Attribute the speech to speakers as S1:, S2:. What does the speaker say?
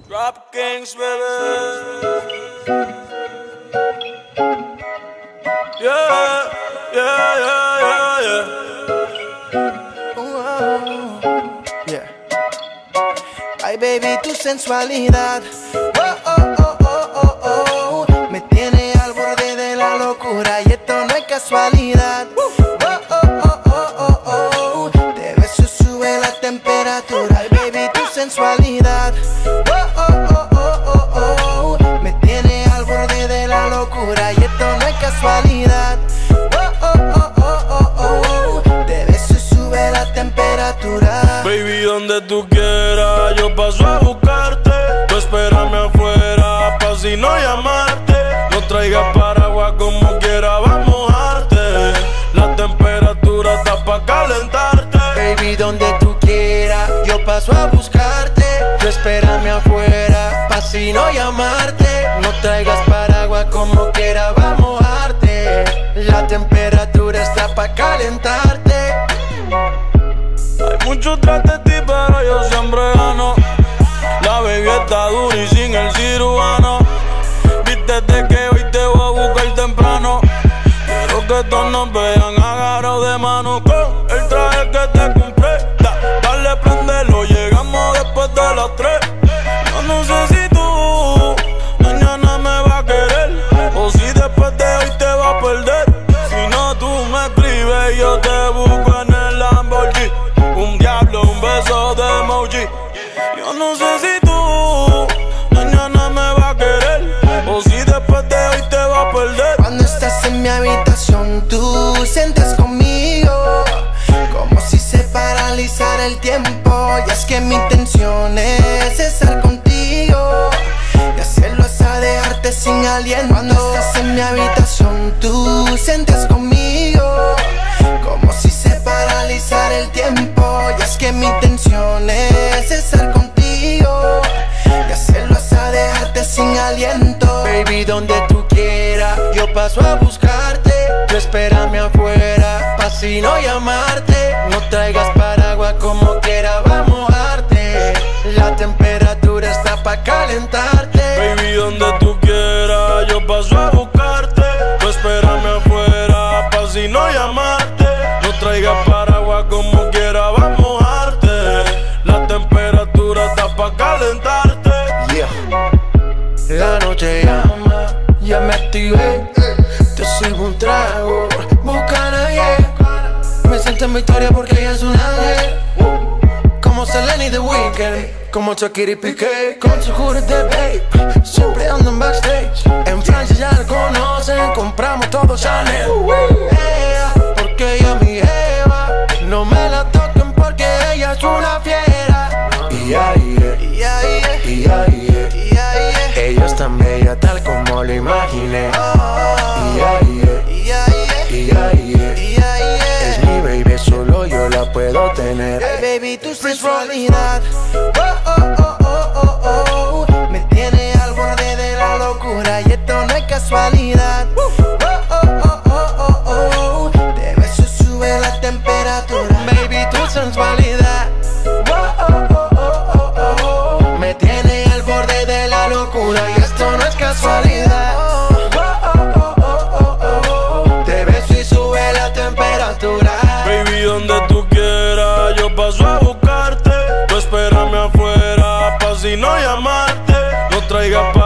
S1: Rap Kings, baby. Yeah, yeah, yeah, yeah, yeah.
S2: Yeah. Ay, baby, tu sensualidad. Oh, oh, oh, oh, oh, oh. Me tiene al borde de la locura y esto no es casualidad. Oh, oh, oh, oh, oh, oh. De beso sube la temperatura. Ay, baby, tu sensualidad. Oh, oh, oh, oh, oh, oh. Me tiene al borde de la locura y esto no es casualidad. Oh, oh, oh, oh, oh, oh. De beso sube la temperatura.
S1: Baby, donde tú quieras, yo paso a buscarte. Tú espérame afuera, pa' si no llamarte. No traigas paraguas como quiera, va a mojarte. La temperatura está pa' calentarte.
S2: Baby, donde tú quieras, yo paso a buscarte. Tú espérame afuera, pa' si no llamarte. No traigas paraguas como quiera, va a mojarte. La temperatura está pa' calentarte.
S1: Hay muchos tras de ti, pero yo siempre gano. La baby está dura y sin el cirujano. Vístete que hoy te voy a buscar temprano. Quiero que todos nos vean agarrados de mano. Con el traje que te compré, dale, prendelo, llegamos después de las 3. Yo no sé si tú mañana me vas a querer, o si después de hoy te vas a perder. Si no, tú me escribes y yo te busco en el Lamborghini. Un diablo, un beso de emoji. Yo no sé si tú mañana me vas a querer, o si después de hoy te vas a perder.
S2: Cuando estás en mi habitación, tú sientes conmigo como si se paralizara el tiempo. Y es que mi intención es estar contigo y hacerlo hasta dejarte sin aliento. Cuando estás en mi habitación, tú sientes conmigo como si se paralizara el tiempo. Y es que mi intención es estar contigo y hacerlo hasta dejarte sin aliento. Baby, donde tú quieras, yo paso a buscarte. Tú espérame afuera, pa' si no llamarte. No traigas paraguas como quiera, va a mojarte. La temperatura está pa' calentarte.
S1: Baby, donde tú quieras, yo paso a buscarte. Tú espérame afuera, pa' si no llamarte. No traigas paraguas como quiera, va a mojarte. La temperatura está pa' calentarte.
S2: Yeah. La noche llama, ya me activé. Te sirvo un trago, Bucana, yeah. Me siento en victoria porque ella es un ángel. Como Selena y The Weeknd, como Shakira y Piqué, con su jury de babe. Siempre ando en backstage. En Francia ya la conocen, compramos todo Chanel. Porque ella es mi jeva, no me la toquen porque ella es una fiera. Ella es tan bella tal como lo imaginé. Es mi baby, solo yo la puedo tener. Hey baby, tu sensualidad. Oh, oh, oh, oh, oh, oh. Me tiene al borde de la locura y esto no es casualidad. Oh, oh, oh, oh, oh, oh. De beso sube la temperatura. Baby, tu sensualidad. Oh, oh, oh, oh, oh, oh. Me tiene al borde de la locura y esto no es casualidad.
S1: Baby, donde tú quieras, yo paso a buscarte. Tú espérame afuera, pa' si no llamarte. No traigas